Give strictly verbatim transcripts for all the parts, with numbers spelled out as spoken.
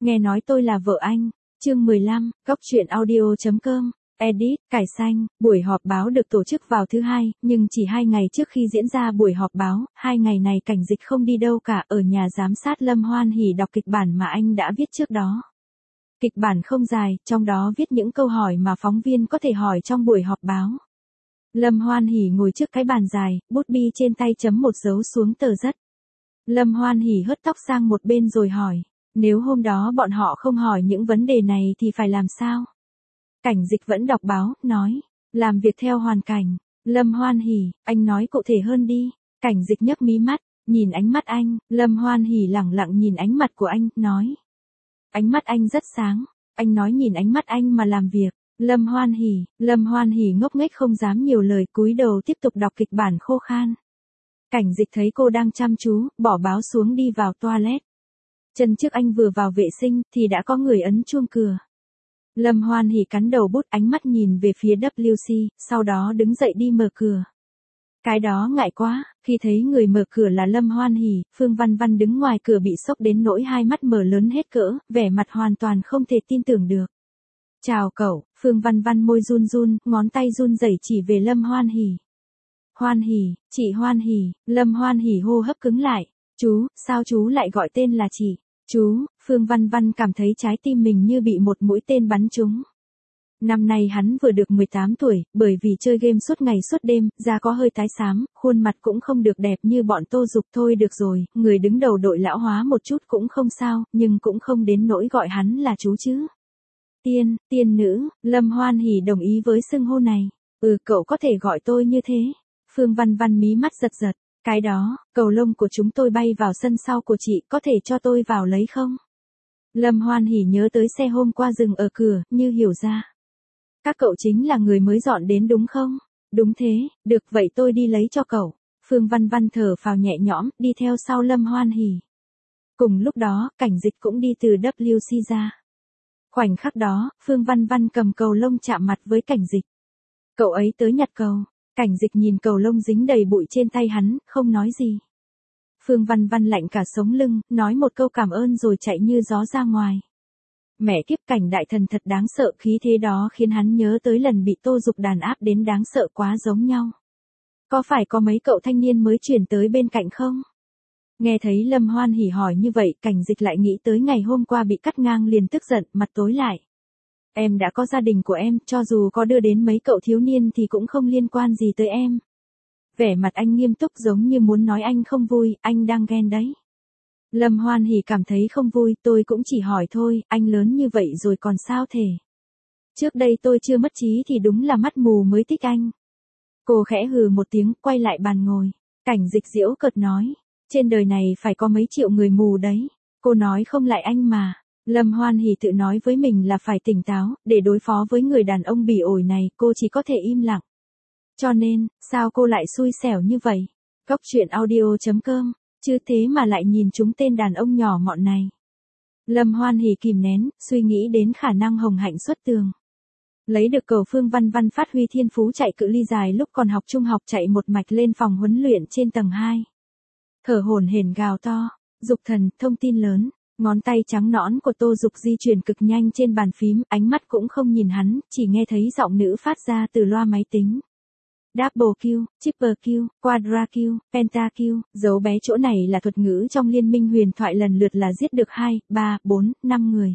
nghe nói tôi là vợ anh. Chương mười lăm, góc truyện audio.com. Edit, cải xanh, buổi họp báo được tổ chức vào thứ hai, nhưng chỉ hai ngày trước khi diễn ra buổi họp báo, hai ngày này Cảnh Dịch không đi đâu cả, ở nhà giám sát Lâm Hoan Hỉ đọc kịch bản mà anh đã viết trước đó. Kịch bản không dài, trong đó viết những câu hỏi mà phóng viên có thể hỏi trong buổi họp báo. Lâm Hoan Hỉ ngồi trước cái bàn dài, bút bi trên tay chấm một dấu xuống tờ rất. Lâm Hoan Hỉ hất tóc sang một bên rồi hỏi, nếu hôm đó bọn họ không hỏi những vấn đề này thì phải làm sao? Cảnh Dịch vẫn đọc báo, nói, làm việc theo hoàn cảnh. Lâm Hoan Hỉ, anh nói cụ thể hơn đi. Cảnh Dịch nhấc mí mắt, nhìn ánh mắt anh. Lâm Hoan Hỉ lẳng lặng nhìn ánh mặt của anh, nói, ánh mắt anh rất sáng. Anh nói nhìn ánh mắt anh mà làm việc. Lâm Hoan Hỉ, Lâm Hoan Hỉ ngốc nghếch không dám nhiều lời, cúi đầu tiếp tục đọc kịch bản khô khan. Cảnh Dịch thấy cô đang chăm chú, bỏ báo xuống đi vào toilet. Chân trước anh vừa vào vệ sinh thì đã có người ấn chuông cửa. Lâm Hoan Hỉ cắn đầu bút, ánh mắt nhìn về phía W C, sau đó đứng dậy đi mở cửa. Cái đó ngại quá, khi thấy người mở cửa là Lâm Hoan Hỉ, Phương Văn Văn đứng ngoài cửa bị sốc đến nỗi hai mắt mở lớn hết cỡ, vẻ mặt hoàn toàn không thể tin tưởng được. Chào cậu, Phương Văn Văn môi run run, ngón tay run rẩy chỉ về Lâm Hoan Hỉ. Hoan Hỉ, chị Hoan Hỉ, Lâm Hoan Hỉ hô hấp cứng lại. Chú, sao chú lại gọi tên là chị? Chú, Phương Văn Văn cảm thấy trái tim mình như bị một mũi tên bắn trúng. Năm nay hắn vừa được mười tám tuổi, bởi vì chơi game suốt ngày suốt đêm, da có hơi tái xám, khuôn mặt cũng không được đẹp như bọn Tô Dục. Thôi được rồi, người đứng đầu đội lão hóa một chút cũng không sao, nhưng cũng không đến nỗi gọi hắn là chú chứ. Tiên, tiên nữ, Lâm Hoan Hỉ đồng ý với xưng hô này. Ừ, cậu có thể gọi tôi như thế. Phương Văn Văn mí mắt giật giật. Cái đó, cầu lông của chúng tôi bay vào sân sau của chị, có thể cho tôi vào lấy không? Lâm Hoan Hỉ nhớ tới xe hôm qua dừng ở cửa, như hiểu ra. Các cậu chính là người mới dọn đến đúng không? Đúng thế, được vậy tôi đi lấy cho cậu. Phương Văn Văn thở phào nhẹ nhõm, đi theo sau Lâm Hoan Hỉ. Cùng lúc đó, Cảnh Dịch cũng đi từ W C ra. Khoảnh khắc đó, Phương Văn Văn cầm cầu lông chạm mặt với Cảnh Dịch. Cậu ấy tới nhặt cầu. Cảnh Dịch nhìn cầu lông dính đầy bụi trên tay hắn, không nói gì. Phương Văn Văn lạnh cả sống lưng, nói một câu cảm ơn rồi chạy như gió ra ngoài. Mẹ kiếp, Cảnh đại thần thật đáng sợ, khí thế đó khiến hắn nhớ tới lần bị Tô Dục đàn áp đến đáng sợ quá giống nhau. Có phải có mấy cậu thanh niên mới chuyển tới bên cạnh không? Nghe thấy Lâm Hoan Hỉ hỏi như vậy, Cảnh Dịch lại nghĩ tới ngày hôm qua bị cắt ngang liền tức giận, mặt tối lại. Em đã có gia đình của em, cho dù có đưa đến mấy cậu thiếu niên thì cũng không liên quan gì tới em. Vẻ mặt anh nghiêm túc giống như muốn nói anh không vui, anh đang ghen đấy. Lâm Hoan Hỉ cảm thấy không vui, tôi cũng chỉ hỏi thôi, anh lớn như vậy rồi còn sao thể. Trước đây tôi chưa mất trí thì đúng là mắt mù mới thích anh. Cô khẽ hừ một tiếng, quay lại bàn ngồi. Cảnh Dịch giễu cợt nói, trên đời này phải có mấy triệu người mù đấy. Cô nói không lại anh mà. Lâm Hoan Hỉ tự nói với mình là phải tỉnh táo, để đối phó với người đàn ông bỉ ổi này, cô chỉ có thể im lặng. Cho nên, sao cô lại xui xẻo như vậy? Góc truyện audio.com, chứ thế mà lại nhìn chúng tên đàn ông nhỏ mọn này. Lâm Hoan Hỉ kìm nén, suy nghĩ đến khả năng Hồng Hạnh xuất tường. Lấy được cầu, Phương Văn Văn phát huy thiên phú chạy cự ly dài lúc còn học trung học, chạy một mạch lên phòng huấn luyện trên tầng hai. Thở hổn hển gào to, Dục thần, thông tin lớn. Ngón tay trắng nõn của Tô Dục di chuyển cực nhanh trên bàn phím, ánh mắt cũng không nhìn hắn, chỉ nghe thấy giọng nữ phát ra từ loa máy tính. Double kill, triple kill, quadra kill, penta kill, dấu bé chỗ này là thuật ngữ trong liên minh huyền thoại, lần lượt là giết được hai, ba, bốn, năm người.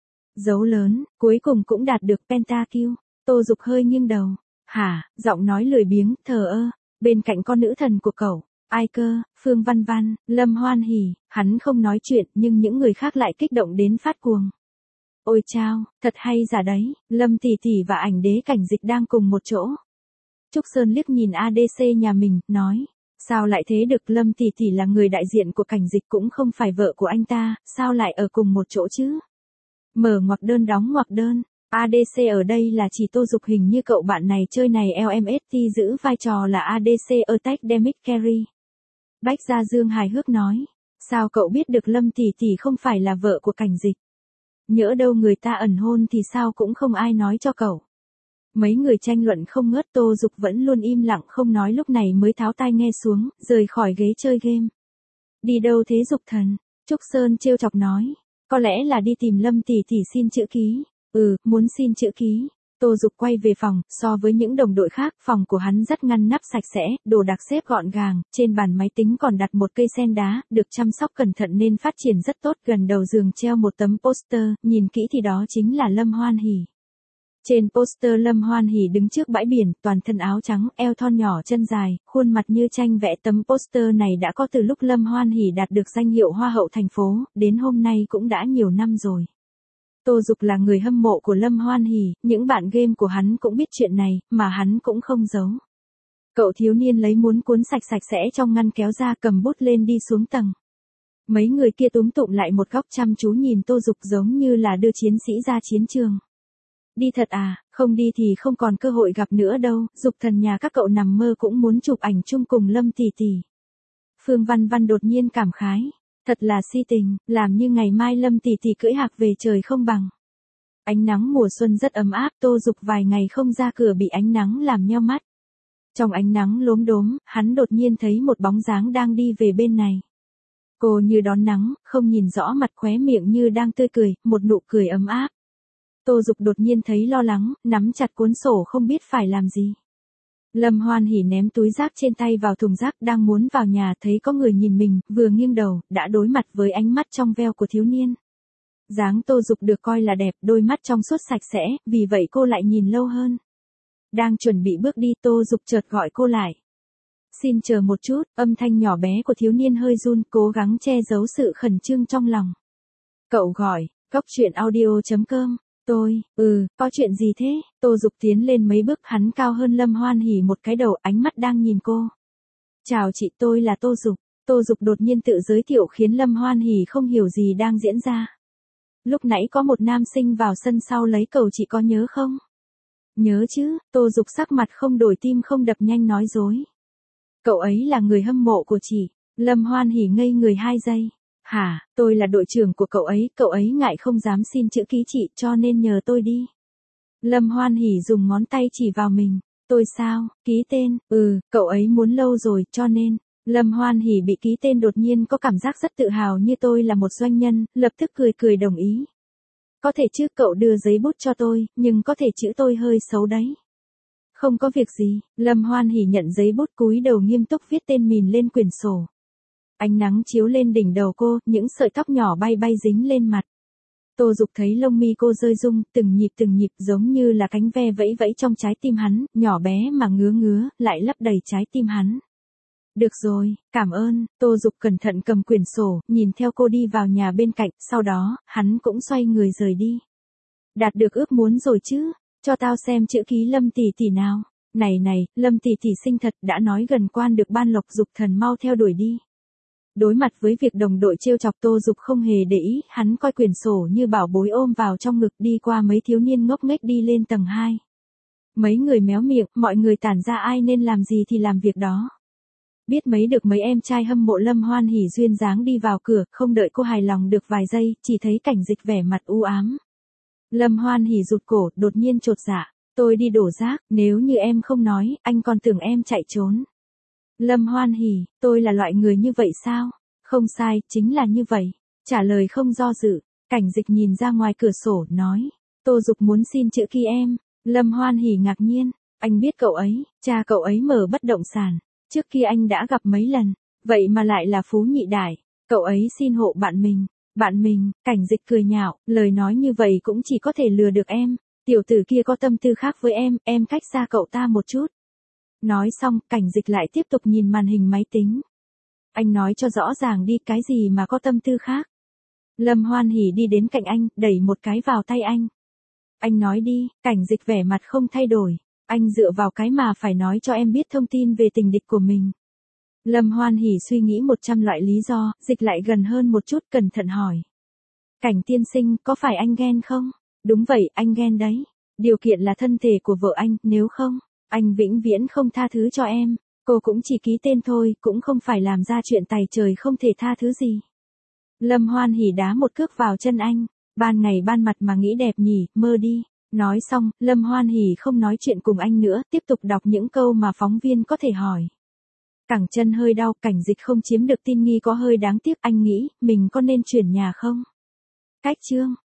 Dấu lớn, cuối cùng cũng đạt được penta kill. Tô Dục hơi nghiêng đầu. Hả, giọng nói lười biếng, thờ ơ, bên cạnh con nữ thần của cậu. Ai cơ, Phương Văn Văn, Lâm Hoan Hỉ, hắn không nói chuyện nhưng những người khác lại kích động đến phát cuồng. Ôi chao, thật hay giả đấy, Lâm tỷ tỷ và ảnh đế Cảnh Dịch đang cùng một chỗ. Trúc Sơn liếc nhìn a đê xê nhà mình, nói, sao lại thế được, Lâm tỷ tỷ là người đại diện của Cảnh Dịch cũng không phải vợ của anh ta, sao lại ở cùng một chỗ chứ? Mở ngoặc đơn đóng ngoặc đơn. a đê xê ở đây là chỉ Tô Dục, hình như cậu bạn này chơi này lờ em ét tê giữ vai trò là a đê xê Attack Demic Carry. Bách Gia Dương hài hước nói, sao cậu biết được Lâm tỷ tỷ không phải là vợ của Cảnh Dịch? Nhỡ đâu người ta ẩn hôn thì sao cũng không ai nói cho cậu. Mấy người tranh luận không ngớt, Tô Dục vẫn luôn im lặng không nói, lúc này mới tháo tai nghe xuống, rời khỏi ghế chơi game. Đi đâu thế Dục thần? Trúc Sơn trêu chọc nói, Có lẽ là đi tìm Lâm tỷ tỷ xin chữ ký. Ừ, muốn xin chữ ký. Tô Dục quay về phòng, so với những đồng đội khác, phòng của hắn rất ngăn nắp sạch sẽ, đồ đạc xếp gọn gàng, trên bàn máy tính còn đặt một cây sen đá, được chăm sóc cẩn thận nên phát triển rất tốt, gần đầu giường treo một tấm poster, nhìn kỹ thì đó chính là Lâm Hoan Hỉ. Trên poster Lâm Hoan Hỉ đứng trước bãi biển, toàn thân áo trắng, eo thon nhỏ chân dài, khuôn mặt như tranh vẽ. Tấm poster này đã có từ lúc Lâm Hoan Hỉ đạt được danh hiệu Hoa hậu thành phố, đến hôm nay cũng đã nhiều năm rồi. Tô Dục là người hâm mộ của Lâm Hoan Hỉ, những bạn game của hắn cũng biết chuyện này, mà hắn cũng không giấu. Cậu thiếu niên lấy muốn cuốn sạch sạch sẽ trong ngăn kéo ra, cầm bút lên đi xuống tầng. Mấy người kia túm tụm lại một góc chăm chú nhìn Tô Dục giống như là đưa chiến sĩ ra chiến trường. Đi thật à, không đi thì không còn cơ hội gặp nữa đâu, Dục thần nhà các cậu nằm mơ cũng muốn chụp ảnh chung cùng Lâm tỷ tỷ. Phương Văn Văn đột nhiên cảm khái. Thật là si tình, làm như ngày mai Lâm tỷ tỷ cưỡi hạc về trời không bằng. Ánh nắng mùa xuân rất ấm áp, Tô Dục vài ngày không ra cửa bị ánh nắng làm nheo mắt. Trong ánh nắng lốm đốm, hắn đột nhiên thấy một bóng dáng đang đi về bên này. Cô như đón nắng, không nhìn rõ mặt, khóe miệng như đang tươi cười, một nụ cười ấm áp. Tô Dục đột nhiên thấy lo lắng, nắm chặt cuốn sổ không biết phải làm gì. Lâm Hoan Hỉ ném túi rác trên tay vào thùng rác, đang muốn vào nhà thấy có người nhìn mình, vừa nghiêng đầu, đã đối mặt với ánh mắt trong veo của thiếu niên. Dáng Tô Dục được coi là đẹp, đôi mắt trong suốt sạch sẽ, vì vậy cô lại nhìn lâu hơn. Đang chuẩn bị bước đi, Tô Dục chợt gọi cô lại. Xin chờ một chút, âm thanh nhỏ bé của thiếu niên hơi run, cố gắng che giấu sự khẩn trương trong lòng. Cậu gọi, Cóc Truyện Audio chấm com. Tôi, ừ, có chuyện gì thế? Tô Dục tiến lên mấy bước, hắn cao hơn Lâm Hoan Hỉ một cái đầu, ánh mắt đang nhìn cô. Chào chị, tôi là Tô Dục. Tô Dục đột nhiên tự giới thiệu khiến Lâm Hoan Hỉ không hiểu gì đang diễn ra. Lúc nãy có một nam sinh vào sân sau lấy cầu, chị có nhớ không? Nhớ chứ, Tô Dục sắc mặt không đổi, tim không đập nhanh nói dối. Cậu ấy là người hâm mộ của chị. Lâm Hoan Hỉ ngây người hai giây. Hả, tôi là đội trưởng của cậu ấy, cậu ấy ngại không dám xin chữ ký chị cho nên nhờ tôi đi. Lâm Hoan Hỉ dùng ngón tay chỉ vào mình. Tôi sao, ký tên, ừ, cậu ấy muốn lâu rồi cho nên. Lâm Hoan Hỉ bị ký tên đột nhiên có cảm giác rất tự hào, như tôi là một doanh nhân, lập tức cười cười đồng ý. Có thể chứ, cậu đưa giấy bút cho tôi, nhưng có thể chữ tôi hơi xấu đấy. Không có việc gì, Lâm Hoan Hỉ nhận giấy bút, cúi đầu nghiêm túc viết tên mình lên quyển sổ. Ánh nắng chiếu lên đỉnh đầu cô, những sợi tóc nhỏ bay bay dính lên mặt. Tô Dục thấy lông mi cô rơi rung, từng nhịp từng nhịp giống như là cánh ve vẫy vẫy trong trái tim hắn, nhỏ bé mà ngứa ngứa, lại lấp đầy trái tim hắn. Được rồi, cảm ơn. Tô Dục cẩn thận cầm quyển sổ, nhìn theo cô đi vào nhà bên cạnh, sau đó, hắn cũng xoay người rời đi. Đạt được ước muốn rồi chứ, cho tao xem chữ ký Lâm tỷ tỷ nào. Này này, Lâm tỷ tỷ xinh thật, đã nói gần quan được ban lộc, Dục thần mau theo đuổi đi. Đối mặt với việc đồng đội trêu chọc, Tô Dục không hề để ý, hắn coi quyển sổ như bảo bối ôm vào trong ngực, đi qua mấy thiếu niên ngốc nghếch đi lên tầng hai. Mấy người méo miệng, mọi người tản ra ai nên làm gì thì làm việc đó. Biết mấy được mấy em trai hâm mộ Lâm Hoan Hỉ duyên dáng đi vào cửa, không đợi cô hài lòng được vài giây, chỉ thấy Cảnh Dịch vẻ mặt u ám. Lâm Hoan Hỉ rụt cổ, đột nhiên chột dạ. Tôi đi đổ rác, nếu như em không nói, anh còn tưởng em chạy trốn. Lâm Hoan Hỉ, tôi là loại người như vậy sao? Không sai, chính là như vậy. Trả lời không do dự. Cảnh Dịch nhìn ra ngoài cửa sổ, nói. Tô Dục muốn xin chữ ký em. Lâm Hoan Hỉ ngạc nhiên. Anh biết cậu ấy, cha cậu ấy mở bất động sản. Trước kia anh đã gặp mấy lần. Vậy mà lại là phú nhị đại. Cậu ấy xin hộ bạn mình. Bạn mình, Cảnh Dịch cười nhạo, lời nói như vậy cũng chỉ có thể lừa được em. Tiểu tử kia có tâm tư khác với em, em cách xa cậu ta một chút. Nói xong, Cảnh Dịch lại tiếp tục nhìn màn hình máy tính. Anh nói cho rõ ràng đi, cái gì mà có tâm tư khác. Lâm Hoan Hỉ đi đến cạnh anh, đẩy một cái vào tay anh. Anh nói đi. Cảnh Dịch vẻ mặt không thay đổi. Anh dựa vào cái mà phải nói cho em biết thông tin về tình địch của mình. Lâm Hoan Hỉ suy nghĩ một trăm loại lý do, dịch lại gần hơn một chút, cẩn thận hỏi. Cảnh tiên sinh, có phải anh ghen không? Đúng vậy, anh ghen đấy. Điều kiện là thân thể của vợ anh, nếu không, anh vĩnh viễn không tha thứ cho em. Cô cũng chỉ ký tên thôi, cũng không phải làm ra chuyện tày trời không thể tha thứ gì. Lâm Hoan Hỉ đá một cước vào chân anh. Ban ngày ban mặt mà nghĩ đẹp nhỉ, mơ đi. Nói xong, Lâm Hoan Hỉ không nói chuyện cùng anh nữa, tiếp tục đọc những câu mà phóng viên có thể hỏi. Cẳng chân hơi đau, Cảnh Dịch không chiếm được tin nghi có hơi đáng tiếc, anh nghĩ, mình có nên chuyển nhà không? Cách chương